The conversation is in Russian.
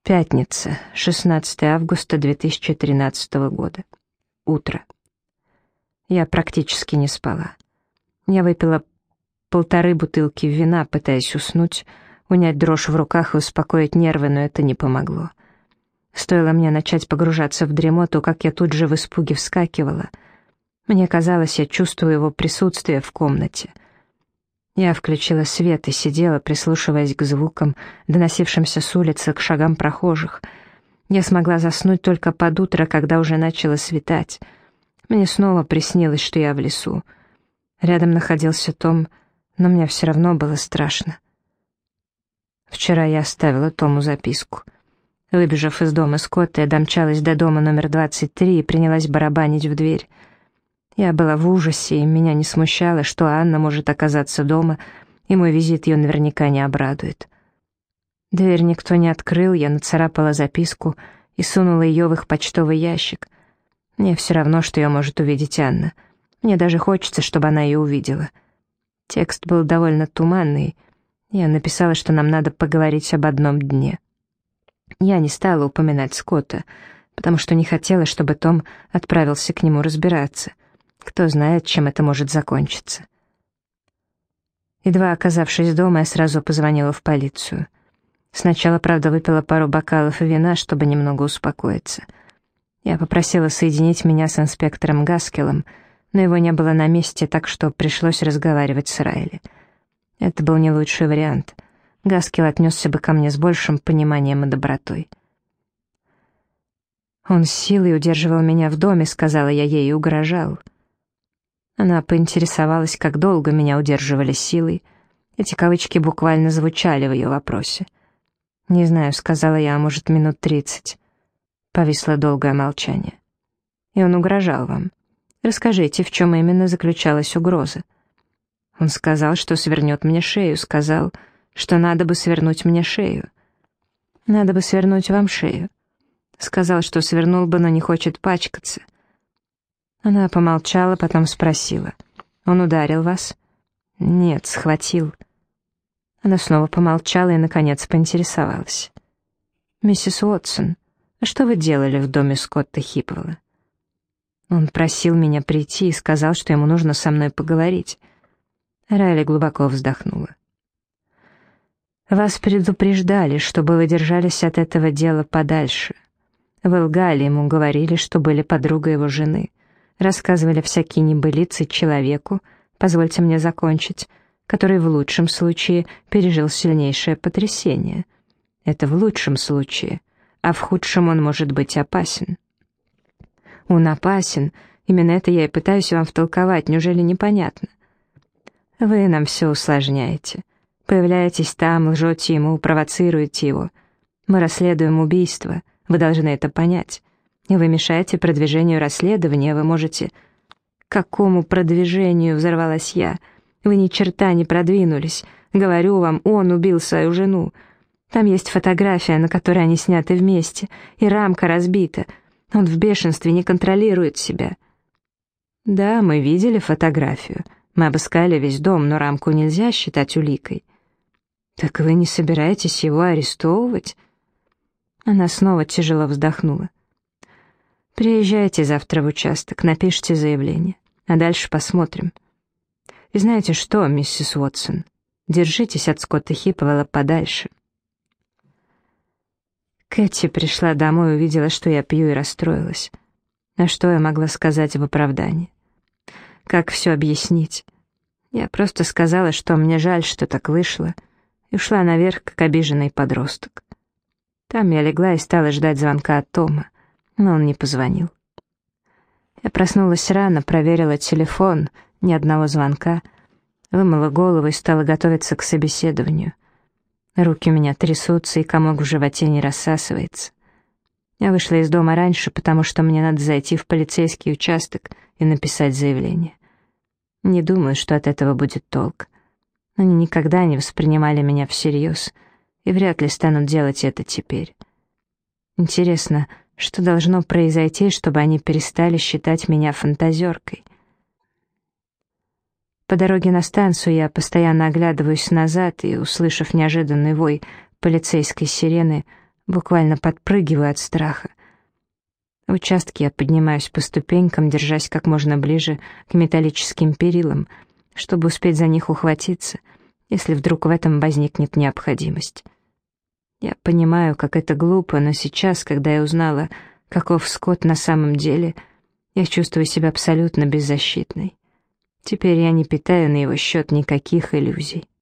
Пятница, 16 августа 2013 года. Утро. Я практически не спала. Я выпила 1,5 бутылки вина, пытаясь уснуть, унять дрожь в руках и успокоить нервы, но это не помогло. Стоило мне начать погружаться в дремоту, как я тут же в испуге вскакивала. Мне казалось, я чувствую его присутствие в комнате. Я включила свет и сидела, прислушиваясь к звукам, доносившимся с улицы, к шагам прохожих. Я смогла заснуть только под утро, когда уже начало светать. Мне снова приснилось, что я в лесу. Рядом находился Том, но мне все равно было страшно. Вчера я оставила Тому записку. Выбежав из дома Скотта, я домчалась до дома номер 23 и принялась барабанить в дверь. Я была в ужасе, и меня не смущало, что Анна может оказаться дома, и мой визит ее наверняка не обрадует. Дверь никто не открыл, я нацарапала записку и сунула ее в их почтовый ящик. Мне все равно, что ее может увидеть Анна. Мне даже хочется, чтобы она ее увидела. Текст был довольно туманный. Я написала, что нам надо поговорить об одном дне. Я не стала упоминать Скотта, потому что не хотела, чтобы Том отправился к нему разбираться. Кто знает, чем это может закончиться. Едва оказавшись дома, я сразу позвонила в полицию. Сначала, правда, выпила пару бокалов вина, чтобы немного успокоиться. Я попросила соединить меня с инспектором Гаскеллом, но его не было на месте, так что пришлось разговаривать с Райли. Это был не лучший вариант. Гаскелл отнесся бы ко мне с большим пониманием и добротой. «Он с силой удерживал меня в доме», — сказала я ей, и угрожал. Она поинтересовалась, как долго меня удерживали силой. Эти кавычки буквально звучали в ее вопросе. «Не знаю», — сказала я, — «может, минут 30». Повисло долгое молчание. «И он угрожал вам? Расскажите, в чем именно заключалась угроза?» «Он сказал, что свернет мне шею, сказал, что надо бы свернуть мне шею. Надо бы свернуть вам шею. Сказал, что свернул бы, но не хочет пачкаться». Она помолчала, потом спросила: «Он ударил вас?» «Нет, схватил». Она снова помолчала и, наконец, поинтересовалась: «Миссис Уотсон, а что вы делали в доме Скотта Хипвелла?» «Он просил меня прийти и сказал, что ему нужно со мной поговорить». Райли глубоко вздохнула. «Вас предупреждали, чтобы вы держались от этого дела подальше. Вы лгали ему, говорили, что были подругой его жены. Рассказывали всякие небылицы человеку, позвольте мне закончить, который в лучшем случае пережил сильнейшее потрясение. Это в лучшем случае, а в худшем он может быть опасен». «Он опасен, именно это я и пытаюсь вам втолковать, неужели непонятно?» «Вы нам все усложняете. Появляетесь там, лжете ему, провоцируете его. Мы расследуем убийство, вы должны это понять. И вы мешаете продвижению расследования, вы можете...» «Какому продвижению?» — взорвалась я. «Вы ни черта не продвинулись. Говорю вам, он убил свою жену. Там есть фотография, на которой они сняты вместе, и рамка разбита. Он в бешенстве, не контролирует себя». «Да, мы видели фотографию. Мы обыскали весь дом, но рамку нельзя считать уликой». «Так вы не собираетесь его арестовывать?» Она снова тяжело вздохнула. «Приезжайте завтра в участок, напишите заявление, а дальше посмотрим. И знаете что, миссис Уотсон, держитесь от Скотта Хипвелла подальше». Кэти пришла домой и увидела, что я пью, и расстроилась. А что я могла сказать в оправдании? Как все объяснить? Я просто сказала, что мне жаль, что так вышло, и ушла наверх, как обиженный подросток. Там я легла и стала ждать звонка от Тома, но он не позвонил. Я проснулась рано, проверила телефон, ни одного звонка, вымыла голову и стала готовиться к собеседованию. Руки у меня трясутся, и комок в животе не рассасывается. Я вышла из дома раньше, потому что мне надо зайти в полицейский участок и написать заявление. Не думаю, что от этого будет толк. Они никогда не воспринимали меня всерьез, и вряд ли станут делать это теперь. Интересно, что должно произойти, чтобы они перестали считать меня фантазеркой? По дороге на станцию я постоянно оглядываюсь назад и, услышав неожиданный вой полицейской сирены, Буквально подпрыгиваю от страха. В участке я поднимаюсь по ступенькам, держась как можно ближе к металлическим перилам, чтобы успеть за них ухватиться, если вдруг в этом возникнет необходимость. Я понимаю, как это глупо, но сейчас, когда я узнала, каков Скотт на самом деле, я чувствую себя абсолютно беззащитной. Теперь я не питаю на его счет никаких иллюзий.